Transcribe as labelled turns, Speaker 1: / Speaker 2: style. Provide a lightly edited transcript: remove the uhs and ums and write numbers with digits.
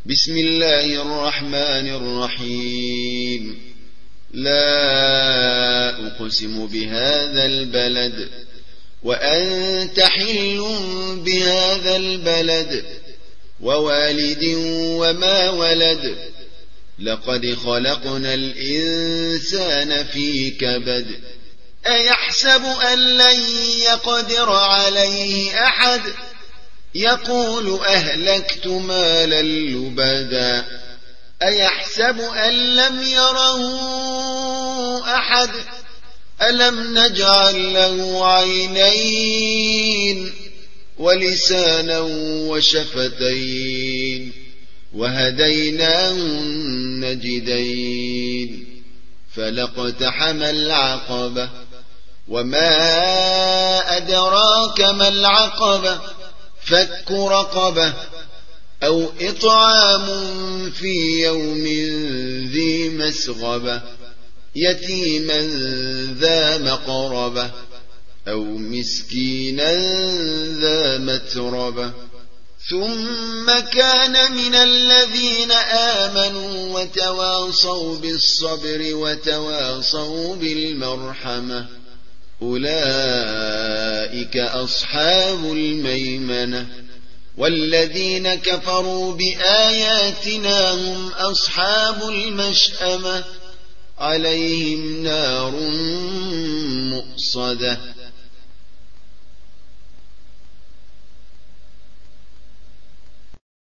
Speaker 1: بسم الله الرحمن الرحيم. لا أقسم بهذا البلد وأنت حل بهذا البلد ووالد وما ولد لقد خلقنا الإنسان في كبد أيحسب أن لن يقدر عليه أحد يقول أهلكت مالا لبدا أيحسب أن لم يره أحد ألم نجعل له عينين ولسانا وشفتين وهديناه النجدين فلاقتحم العقبة وما أدراك ما العقبة فك رقبة أو إطعام في يوم ذي مسغبة يتيما ذا مقربة أو مسكينا ذا متربة ثم كان من الذين آمنوا وتواصوا بالصبر وتواصوا بالمرحمة أولئك أصحاب الميمنة والذين كفروا بآياتنا هم أصحاب المشأمة عليهم نار مؤصدة